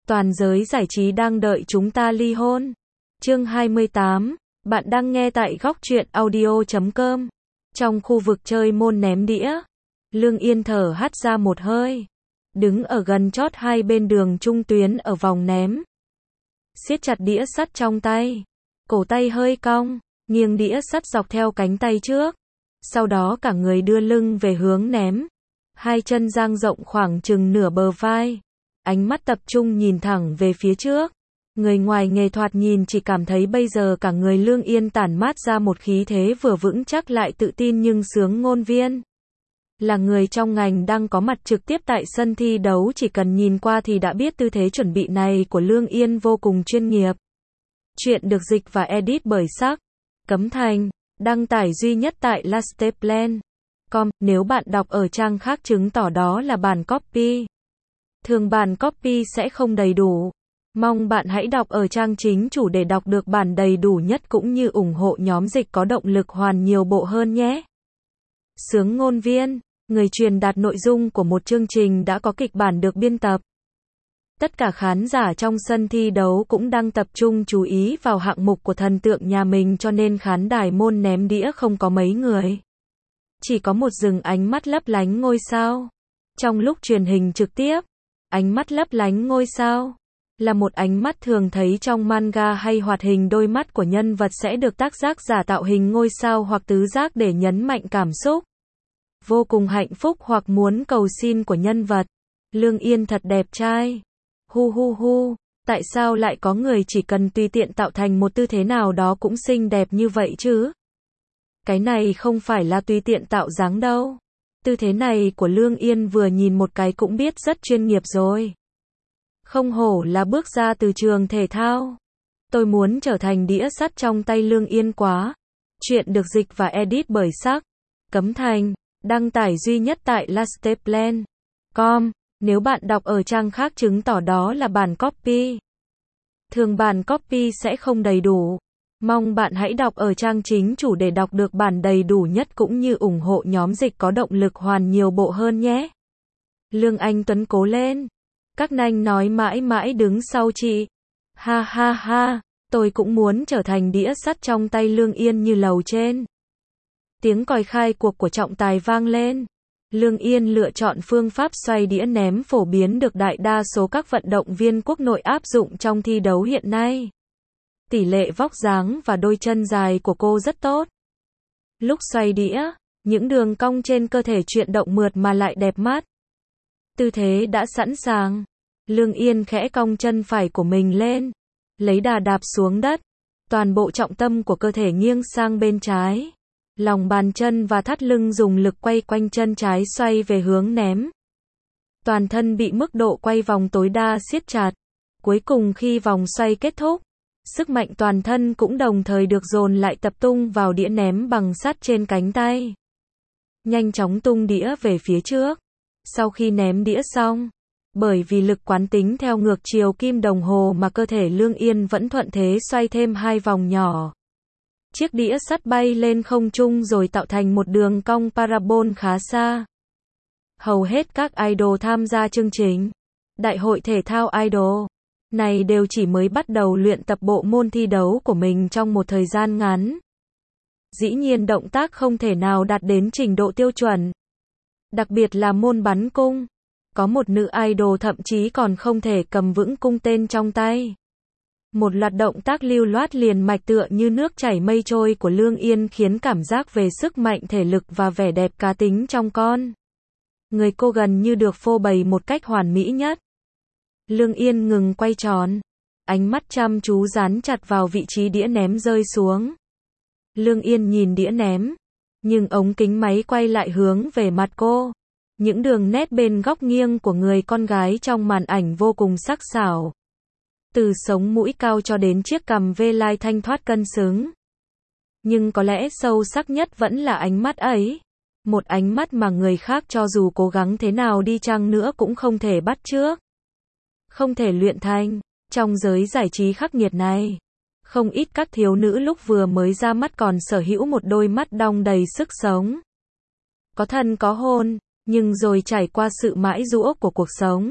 Toàn giới giải trí đang đợi chúng ta ly hôn. Chương 28. Bạn đang nghe tại góc truyện audio.com. Trong khu vực chơi môn ném đĩa, Lương Yên thở hắt ra một hơi, đứng ở gần chót hai bên đường trung tuyến ở vòng ném, siết chặt đĩa sắt trong tay, cổ tay hơi cong, nghiêng đĩa sắt dọc theo cánh tay trước, sau đó cả người đưa lưng về hướng ném, hai chân dang rộng khoảng chừng nửa bờ vai, ánh mắt tập trung nhìn thẳng về phía trước. Người ngoài nghề thoạt nhìn chỉ cảm thấy bây giờ cả người Lương Yên tản mát ra một khí thế vừa vững chắc lại tự tin nhưng sướng ngôn viên. Là người trong ngành đang có mặt trực tiếp tại sân thi đấu, chỉ cần nhìn qua thì đã biết tư thế chuẩn bị này của Lương Yên vô cùng chuyên nghiệp. Chuyện được dịch và edit bởi Sắc Cấm Thành, đăng tải duy nhất tại lasteplan.com. Nếu bạn đọc ở trang khác chứng tỏ đó là bản copy. Thường bản copy sẽ không đầy đủ. Mong bạn hãy đọc ở trang chính chủ để đọc được bản đầy đủ nhất cũng như ủng hộ nhóm dịch có động lực hoàn nhiều bộ hơn nhé. Sướng ngôn viên, người truyền đạt nội dung của một chương trình đã có kịch bản được biên tập. Tất cả khán giả trong sân thi đấu cũng đang tập trung chú ý vào hạng mục của thần tượng nhà mình, cho nên khán đài môn ném đĩa không có mấy người. Chỉ có một rừng ánh mắt lấp lánh ngôi sao. Trong lúc truyền hình trực tiếp, ánh mắt lấp lánh ngôi sao là một ánh mắt thường thấy trong manga hay hoạt hình. Đôi mắt của nhân vật sẽ được tác giả tạo hình ngôi sao hoặc tứ giác để nhấn mạnh cảm xúc vô cùng hạnh phúc hoặc muốn cầu xin của nhân vật. Lương Yên thật đẹp trai. Hu hu hu, tại sao lại có người chỉ cần tùy tiện tạo thành một tư thế nào đó cũng xinh đẹp như vậy chứ? Cái này không phải là tùy tiện tạo dáng đâu. Tư thế này của Lương Yên vừa nhìn một cái cũng biết rất chuyên nghiệp rồi. Không hổ là bước ra từ trường thể thao. Tôi muốn trở thành đĩa sắt trong tay Lương Yên quá. Chuyện được dịch và edit bởi Sắc Cấm Thành, đăng tải duy nhất tại lasteplan.com. Nếu bạn đọc ở trang khác chứng tỏ đó là bản copy. Thường bản copy sẽ không đầy đủ. Mong bạn hãy đọc ở trang chính chủ để đọc được bản đầy đủ nhất cũng như ủng hộ nhóm dịch có động lực hoàn nhiều bộ hơn nhé. Lương Anh Tuấn cố lên. Các nanh nói mãi mãi đứng sau chị. Ha ha ha, tôi cũng muốn trở thành đĩa sắt trong tay Lương Yên như lầu trên. Tiếng còi khai cuộc của trọng tài vang lên. Lương Yên lựa chọn phương pháp xoay đĩa ném phổ biến được đại đa số các vận động viên quốc nội áp dụng trong thi đấu hiện nay. Tỷ lệ vóc dáng và đôi chân dài của cô rất tốt. Lúc xoay đĩa, những đường cong trên cơ thể chuyển động mượt mà lại đẹp mắt. Tư thế đã sẵn sàng. Lương Yên khẽ cong chân phải của mình lên, lấy đà đạp xuống đất. Toàn bộ trọng tâm của cơ thể nghiêng sang bên trái. Lòng bàn chân và thắt lưng dùng lực quay quanh chân trái xoay về hướng ném. Toàn thân bị mức độ quay vòng tối đa siết chặt. Cuối cùng khi vòng xoay kết thúc, sức mạnh toàn thân cũng đồng thời được dồn lại tập trung vào đĩa ném bằng sắt trên cánh tay. Nhanh chóng tung đĩa về phía trước. Sau khi ném đĩa xong, bởi vì lực quán tính theo ngược chiều kim đồng hồ mà cơ thể Lương Yên vẫn thuận thế xoay thêm hai vòng nhỏ. Chiếc đĩa sắt bay lên không trung rồi tạo thành một đường cong parabol khá xa. Hầu hết các idol tham gia chương trình Đại hội thể thao idol này đều chỉ mới bắt đầu luyện tập bộ môn thi đấu của mình trong một thời gian ngắn. Dĩ nhiên động tác không thể nào đạt đến trình độ tiêu chuẩn. Đặc biệt là môn bắn cung. Có một nữ idol thậm chí còn không thể cầm vững cung tên trong tay. Một loạt động tác lưu loát liền mạch tựa như nước chảy mây trôi của Lương Yên khiến cảm giác về sức mạnh thể lực và vẻ đẹp cá tính trong con người cô gần như được phô bày một cách hoàn mỹ nhất. Lương Yên ngừng quay tròn, ánh mắt chăm chú dán chặt vào vị trí đĩa ném rơi xuống. Lương Yên nhìn đĩa ném, nhưng ống kính máy quay lại hướng về mặt cô. Những đường nét bên góc nghiêng của người con gái trong màn ảnh vô cùng sắc sảo. Từ sống mũi cao cho đến chiếc cằm V-line thanh thoát cân xứng. Nhưng có lẽ sâu sắc nhất vẫn là ánh mắt ấy. Một ánh mắt mà người khác cho dù cố gắng thế nào đi chăng nữa cũng không thể bắt chước. Không thể luyện thành. Trong giới giải trí khắc nghiệt này, không ít các thiếu nữ lúc vừa mới ra mắt còn sở hữu một đôi mắt đong đầy sức sống. Có thân có hồn, nhưng rồi trải qua sự mãi giũa của cuộc sống.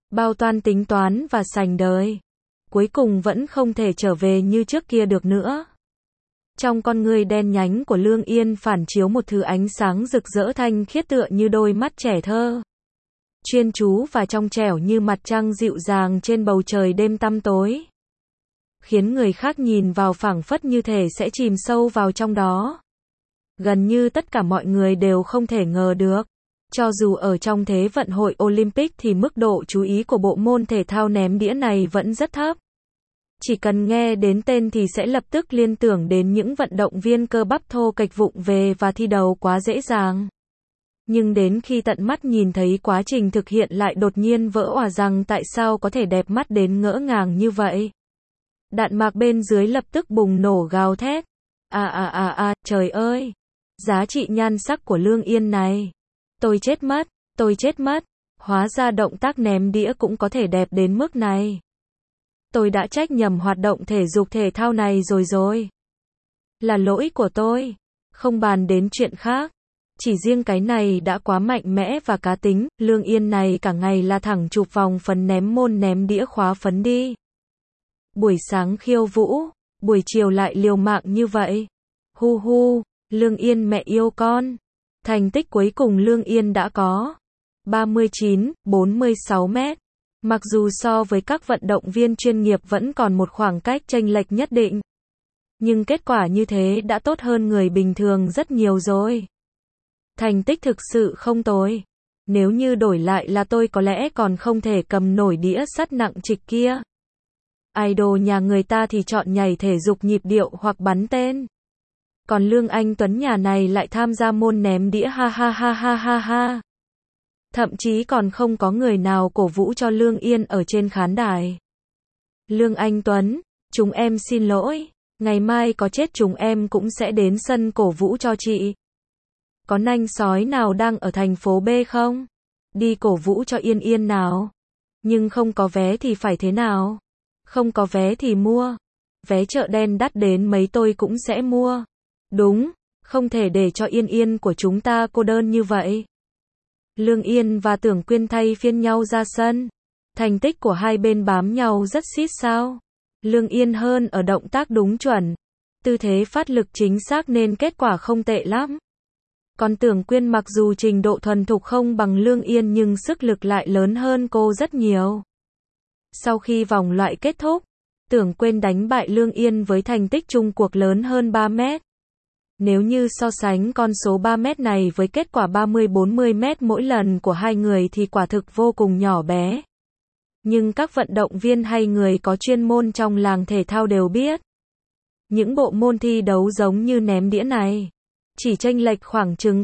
bao toan tính toán và sành đời. Cuối cùng vẫn không thể trở về như trước kia được nữa. Trong con ngươi đen nhánh của Lương Yên phản chiếu một thứ ánh sáng rực rỡ thanh khiết tựa như đôi mắt trẻ thơ. Chuyên chú và trong trẻo như mặt trăng dịu dàng trên bầu trời đêm tăm tối. Khiến người khác nhìn vào phảng phất như thể sẽ chìm sâu vào trong đó. Gần như tất cả mọi người đều không thể ngờ được. Cho dù ở trong Thế vận hội Olympic thì mức độ chú ý của bộ môn thể thao ném đĩa này vẫn rất thấp. Chỉ cần nghe đến tên thì sẽ lập tức liên tưởng đến những vận động viên cơ bắp thô kệch vụng về và thi đấu quá dễ dàng. Nhưng đến khi tận mắt nhìn thấy quá trình thực hiện lại đột nhiên vỡ òa rằng tại sao có thể đẹp mắt đến ngỡ ngàng như vậy. Đạn mạc bên dưới lập tức bùng nổ gào thét. Trời ơi! Giá trị nhan sắc của Lương Yên này. Tôi chết mất. Hóa ra động tác ném đĩa cũng có thể đẹp đến mức này. Tôi đã trách nhầm hoạt động thể dục thể thao này rồi. Là lỗi của tôi. Không bàn đến chuyện khác. Chỉ riêng cái này đã quá mạnh mẽ và cá tính, Lương Yên này cả ngày là thẳng chụp vòng phấn ném môn ném đĩa khóa phấn đi. Buổi sáng khiêu vũ, buổi chiều lại liều mạng như vậy. Hu, Lương Yên mẹ yêu con. Thành tích cuối cùng Lương Yên đã có 39,46 mét. Mặc dù so với các vận động viên chuyên nghiệp vẫn còn một khoảng cách chênh lệch nhất định. Nhưng kết quả như thế đã tốt hơn người bình thường rất nhiều rồi. Thành tích thực sự không tồi. Nếu như đổi lại là tôi có lẽ còn không thể cầm nổi đĩa sắt nặng trịch kia. Idol nhà người ta thì chọn nhảy thể dục nhịp điệu hoặc bắn tên. Còn Lương Anh Tuấn nhà này lại tham gia môn ném đĩa ha. Thậm chí còn không có người nào cổ vũ cho Lương Yên ở trên khán đài. Lương Anh Tuấn, chúng em xin lỗi. Ngày mai có chết chúng em cũng sẽ đến sân cổ vũ cho chị. Có nanh sói nào đang ở thành phố B không? Đi cổ vũ cho Yên Yên nào. Nhưng không có vé thì phải thế nào? Không có vé thì mua. Vé chợ đen đắt đến mấy tôi cũng sẽ mua. Đúng, không thể để cho Yên Yên của chúng ta cô đơn như vậy. Lương Yên và Tưởng Quyên thay phiên nhau ra sân. Thành tích của hai bên bám nhau rất xít sao. Lương Yên hơn ở động tác đúng chuẩn. Tư thế phát lực chính xác nên kết quả không tệ lắm. Còn Tưởng Quyên mặc dù trình độ thuần thục không bằng Lương Yên nhưng sức lực lại lớn hơn cô rất nhiều. Sau khi vòng loại kết thúc, Tưởng Quyên đánh bại Lương Yên với thành tích chung cuộc lớn hơn 3 mét. Nếu như so sánh con số 3 mét này với kết quả 30-40 mét mỗi lần của hai người thì quả thực vô cùng nhỏ bé. Nhưng các vận động viên hay người có chuyên môn trong làng thể thao đều biết. Những bộ môn thi đấu giống như ném đĩa này, chỉ chênh lệch khoảng chừng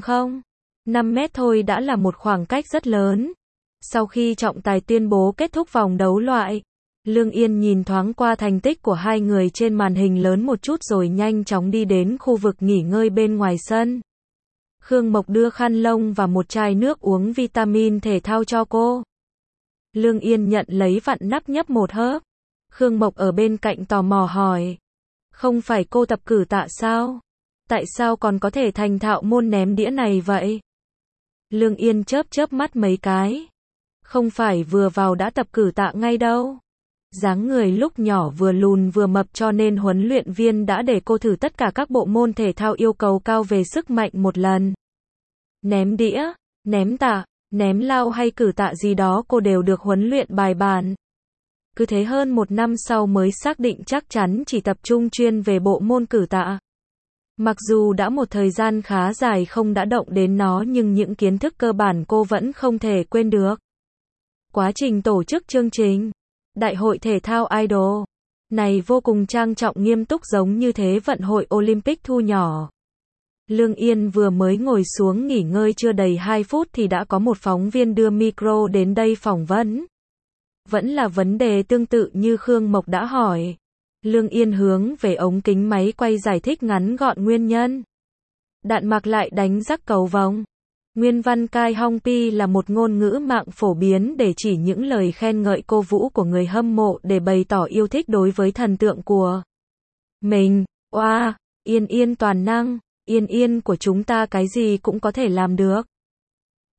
5 mét thôi đã là một khoảng cách rất lớn. Sau khi trọng tài tuyên bố kết thúc vòng đấu loại, Lương Yên nhìn thoáng qua thành tích của hai người trên màn hình lớn một chút rồi nhanh chóng đi đến khu vực nghỉ ngơi bên ngoài sân. Khương Mộc đưa khăn lông và một chai nước uống vitamin thể thao cho cô. Lương Yên nhận lấy vặn nắp nhấp một hớp. Khương Mộc ở bên cạnh tò mò hỏi. Không phải cô tập cử tạ sao? Tại sao còn có thể thành thạo môn ném đĩa này vậy? Lương Yên chớp mắt mấy cái. Không phải vừa vào đã tập cử tạ ngay đâu. Dáng người lúc nhỏ vừa lùn vừa mập cho nên huấn luyện viên đã để cô thử tất cả các bộ môn thể thao yêu cầu cao về sức mạnh một lần. Ném đĩa, ném tạ, ném lao hay cử tạ gì đó cô đều được huấn luyện bài bản. Cứ thế hơn một năm sau mới xác định chắc chắn chỉ tập trung chuyên về bộ môn cử tạ. Mặc dù đã một thời gian khá dài không đã động đến nó nhưng những kiến thức cơ bản cô vẫn không thể quên được. Quá trình tổ chức chương trình Đại hội thể thao Idol này vô cùng trang trọng nghiêm túc giống như Thế vận hội Olympic thu nhỏ. Lương Yên vừa mới ngồi xuống nghỉ ngơi chưa đầy 2 phút thì đã có một phóng viên đưa micro đến đây phỏng vấn. Vẫn là vấn đề tương tự như Khương Mộc đã hỏi. Lương Yên hướng về ống kính máy quay giải thích ngắn gọn nguyên nhân. Đạn mạc lại đánh rắc cầu vồng. Nguyên văn Kai Hong Pi là một ngôn ngữ mạng phổ biến để chỉ những lời khen ngợi cô vũ của người hâm mộ để bày tỏ yêu thích đối với thần tượng của mình. Oa, Yên Yên toàn năng, Yên Yên của chúng ta cái gì cũng có thể làm được.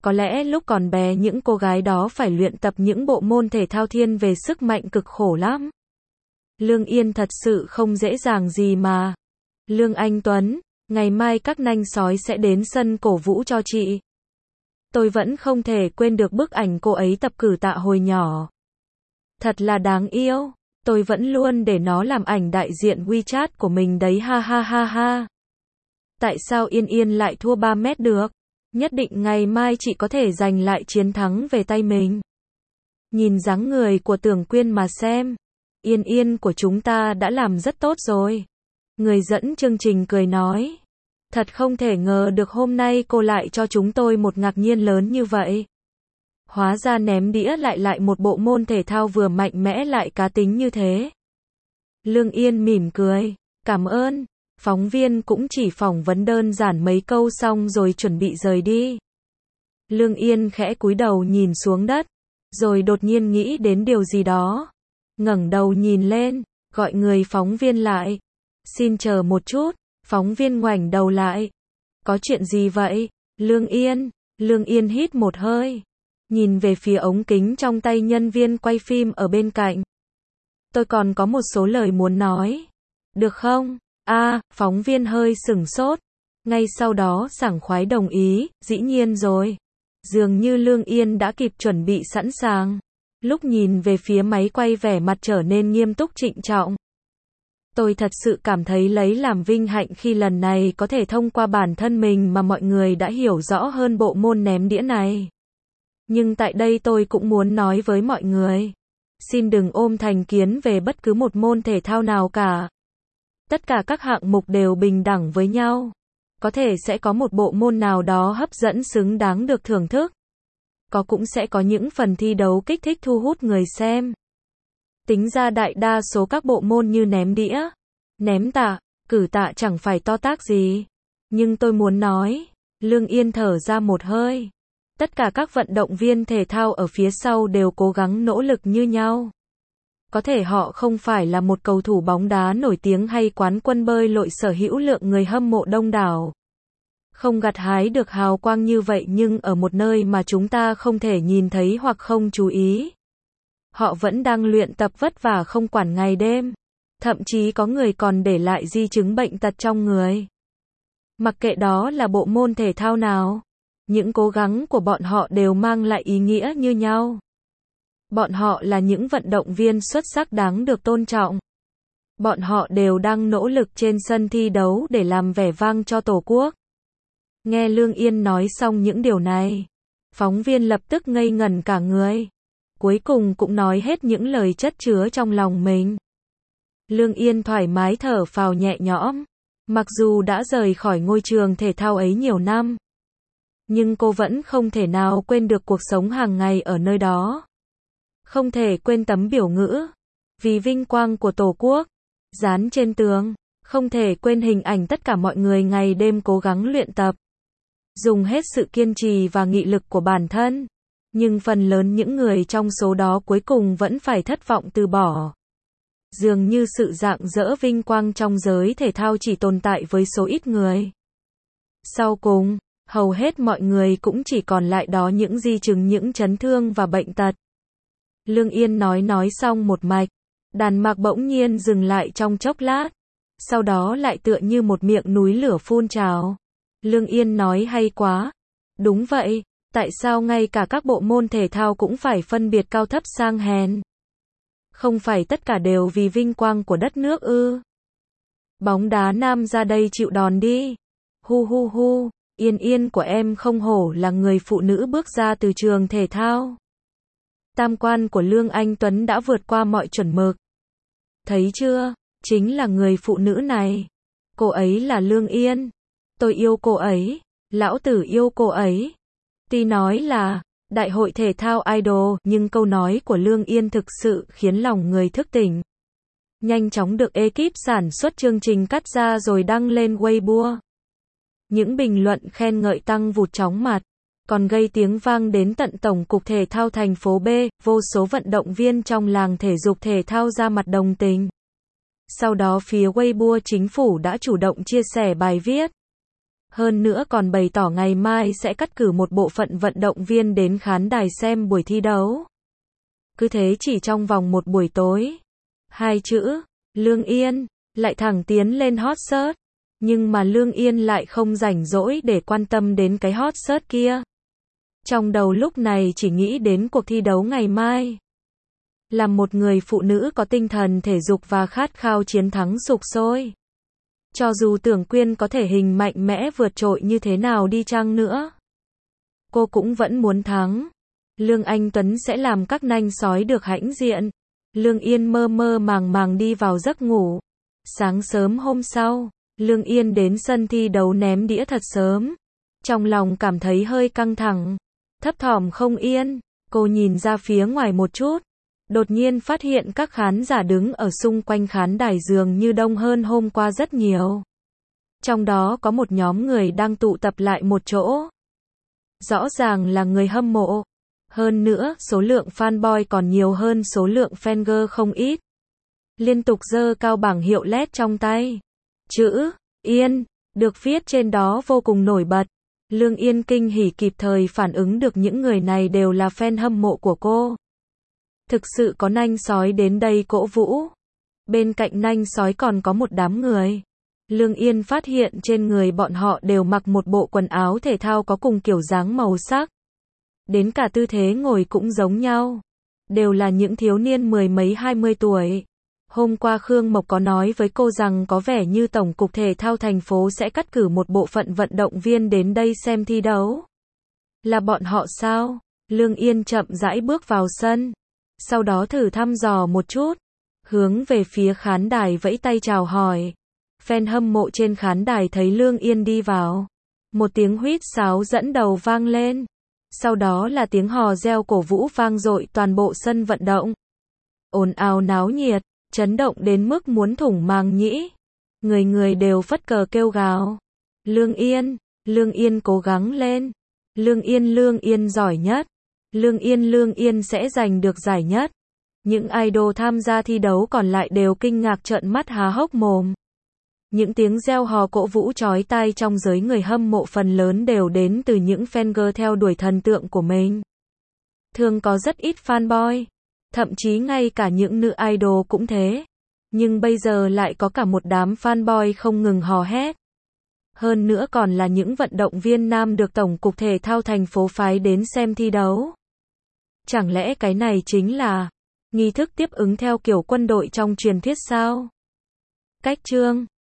Có lẽ lúc còn bé những cô gái đó phải luyện tập những bộ môn thể thao thiên về sức mạnh cực khổ lắm. Lương Yên thật sự không dễ dàng gì mà. Lương Anh Tuấn, ngày mai các nanh sói sẽ đến sân cổ vũ cho chị. Tôi vẫn không thể quên được bức ảnh cô ấy tập cử tạ hồi nhỏ. Thật là đáng yêu. Tôi vẫn luôn để nó làm ảnh đại diện WeChat của mình đấy, ha ha ha ha. Tại sao Yên Yên lại thua 3 mét được? Nhất định ngày mai chị có thể giành lại chiến thắng về tay mình. Nhìn dáng người của Tưởng Quyên mà xem. Yên Yên của chúng ta đã làm rất tốt rồi. Người dẫn chương trình cười nói. Thật không thể ngờ được hôm nay cô lại cho chúng tôi một ngạc nhiên lớn như vậy. Hóa ra ném đĩa lại một bộ môn thể thao vừa mạnh mẽ lại cá tính như thế. Lương Yên mỉm cười. Cảm ơn. Phóng viên cũng chỉ phỏng vấn đơn giản mấy câu xong rồi chuẩn bị rời đi. Lương Yên khẽ cúi đầu nhìn xuống đất, rồi đột nhiên nghĩ đến điều gì đó. Ngẩng đầu nhìn lên, gọi người phóng viên lại. Xin chờ một chút, phóng viên ngoảnh đầu lại. Có chuyện gì vậy? Lương Yên hít một hơi, nhìn về phía ống kính trong tay nhân viên quay phim ở bên cạnh. Tôi còn có một số lời muốn nói. Được không? Phóng viên hơi sửng sốt. Ngay sau đó sảng khoái đồng ý, dĩ nhiên rồi. Dường như Lương Yên đã kịp chuẩn bị sẵn sàng. Lúc nhìn về phía máy quay vẻ mặt trở nên nghiêm túc trịnh trọng. Tôi thật sự cảm thấy lấy làm vinh hạnh khi lần này có thể thông qua bản thân mình mà mọi người đã hiểu rõ hơn bộ môn ném đĩa này. Nhưng tại đây tôi cũng muốn nói với mọi người. Xin đừng ôm thành kiến về bất cứ một môn thể thao nào cả. Tất cả các hạng mục đều bình đẳng với nhau. Có thể sẽ có một bộ môn nào đó hấp dẫn xứng đáng được thưởng thức. Cũng sẽ có những phần thi đấu kích thích thu hút người xem. Tính ra đại đa số các bộ môn như ném đĩa, ném tạ, cử tạ chẳng phải to tát gì. Nhưng tôi muốn nói, Lương Yên thở ra một hơi. Tất cả các vận động viên thể thao ở phía sau đều cố gắng nỗ lực như nhau. Có thể họ không phải là một cầu thủ bóng đá nổi tiếng hay quán quân bơi lội sở hữu lượng người hâm mộ đông đảo. Không gặt hái được hào quang như vậy nhưng ở một nơi mà chúng ta không thể nhìn thấy hoặc không chú ý. Họ vẫn đang luyện tập vất vả không quản ngày đêm. Thậm chí có người còn để lại di chứng bệnh tật trong người. Mặc kệ đó là bộ môn thể thao nào, những cố gắng của bọn họ đều mang lại ý nghĩa như nhau. Bọn họ là những vận động viên xuất sắc đáng được tôn trọng. Bọn họ đều đang nỗ lực trên sân thi đấu để làm vẻ vang cho Tổ quốc. Nghe Lương Yên nói xong những điều này, phóng viên lập tức ngây ngẩn cả người. Cuối cùng cũng nói hết những lời chất chứa trong lòng mình. Lương Yên thoải mái thở phào nhẹ nhõm. Mặc dù đã rời khỏi ngôi trường thể thao ấy nhiều năm, nhưng cô vẫn không thể nào quên được cuộc sống hàng ngày ở nơi đó. Không thể quên tấm biểu ngữ "Vì vinh quang của Tổ quốc" dán trên tường. Không thể quên hình ảnh tất cả mọi người ngày đêm cố gắng luyện tập, dùng hết sự kiên trì và nghị lực của bản thân. Nhưng phần lớn những người trong số đó cuối cùng vẫn phải thất vọng từ bỏ. Dường như sự rạng rỡ vinh quang trong giới thể thao chỉ tồn tại với số ít người. Sau cùng, hầu hết mọi người cũng chỉ còn lại đó những di chứng, những chấn thương và bệnh tật. Lương Yên nói xong một mạch, đàn mạc bỗng nhiên dừng lại trong chốc lát. Sau đó lại tựa như một miệng núi lửa phun trào. Lương Yên nói hay quá. Đúng vậy, tại sao ngay cả các bộ môn thể thao cũng phải phân biệt cao thấp sang hèn? Không phải tất cả đều vì vinh quang của đất nước ư? Bóng đá nam ra đây chịu đòn đi. Hu hu hu, Yên Yên của em không hổ là người phụ nữ bước ra từ trường thể thao. Tam quan của Lương Anh Tuấn đã vượt qua mọi chuẩn mực. Thấy chưa, chính là người phụ nữ này. Cô ấy là Lương Yên. Tôi yêu cô ấy, lão tử yêu cô ấy. Tuy nói là đại hội thể thao idol, nhưng câu nói của Lương Yên thực sự khiến lòng người thức tỉnh. Nhanh chóng được ekip sản xuất chương trình cắt ra rồi đăng lên Weibo. Những bình luận khen ngợi tăng vụt chóng mặt, còn gây tiếng vang đến tận Tổng cục Thể thao thành phố B, vô số vận động viên trong làng thể dục thể thao ra mặt đồng tình. Sau đó phía Weibo chính phủ đã chủ động chia sẻ bài viết. Hơn nữa còn bày tỏ ngày mai sẽ cắt cử một bộ phận vận động viên đến khán đài xem buổi thi đấu. Cứ thế chỉ trong vòng một buổi tối. Hai chữ, Lương Yên, lại thẳng tiến lên hot search. Nhưng mà Lương Yên lại không rảnh rỗi để quan tâm đến cái hot search kia. Trong đầu lúc này chỉ nghĩ đến cuộc thi đấu ngày mai. Là một người phụ nữ có tinh thần thể dục và khát khao chiến thắng sục sôi. Cho dù Tưởng Quyên có thể hình mạnh mẽ vượt trội như thế nào đi chăng nữa, cô cũng vẫn muốn thắng. Lương Anh Tuấn sẽ làm các nanh sói được hãnh diện. Lương Yên mơ mơ màng màng đi vào giấc ngủ. Sáng sớm hôm sau, Lương Yên đến sân thi đấu ném đĩa thật sớm. Trong lòng cảm thấy hơi căng thẳng, thấp thỏm không yên. Cô nhìn ra phía ngoài một chút, đột nhiên phát hiện các khán giả đứng ở xung quanh khán đài dường như đông hơn hôm qua rất nhiều. Trong đó có một nhóm người đang tụ tập lại một chỗ. Rõ ràng là người hâm mộ. Hơn nữa, số lượng fanboy còn nhiều hơn số lượng fangirl không ít. Liên tục giơ cao bảng hiệu LED trong tay. Chữ Yên được viết trên đó vô cùng nổi bật. Lương Yên kinh hỉ kịp thời phản ứng được những người này đều là fan hâm mộ của cô. Thực sự có nanh sói đến đây cổ vũ. Bên cạnh nanh sói còn có một đám người. Lương Yên phát hiện trên người bọn họ đều mặc một bộ quần áo thể thao có cùng kiểu dáng màu sắc. Đến cả tư thế ngồi cũng giống nhau. Đều là những thiếu niên mười mấy 20 tuổi. Hôm qua Khương Mộc có nói với cô rằng có vẻ như Tổng cục Thể thao thành phố sẽ cắt cử một bộ phận vận động viên đến đây xem thi đấu. Là bọn họ sao? Lương Yên chậm rãi bước vào sân. Sau đó thử thăm dò một chút. Hướng về phía khán đài vẫy tay chào hỏi. Fan hâm mộ trên khán đài thấy Lương Yên đi vào. Một tiếng huýt sáo dẫn đầu vang lên. Sau đó là tiếng hò reo cổ vũ vang dội toàn bộ sân vận động. Ồn ào náo nhiệt, chấn động đến mức muốn thủng màng nhĩ. Người người đều phất cờ kêu gào. Lương Yên cố gắng lên. Lương Yên giỏi nhất. Lương Yên sẽ giành được giải nhất. Những idol tham gia thi đấu còn lại đều kinh ngạc trợn mắt há hốc mồm. Những tiếng reo hò cổ vũ chói tai trong giới người hâm mộ phần lớn đều đến từ những fangirl theo đuổi thần tượng của mình. Thường có rất ít fanboy, thậm chí ngay cả những nữ idol cũng thế. Nhưng bây giờ lại có cả một đám fanboy không ngừng hò hét. Hơn nữa còn là những vận động viên nam được Tổng cục Thể thao thành phố phái đến xem thi đấu. Chẳng lẽ cái này chính là nghi thức tiếp ứng theo kiểu quân đội trong truyền thuyết sao? Cách chương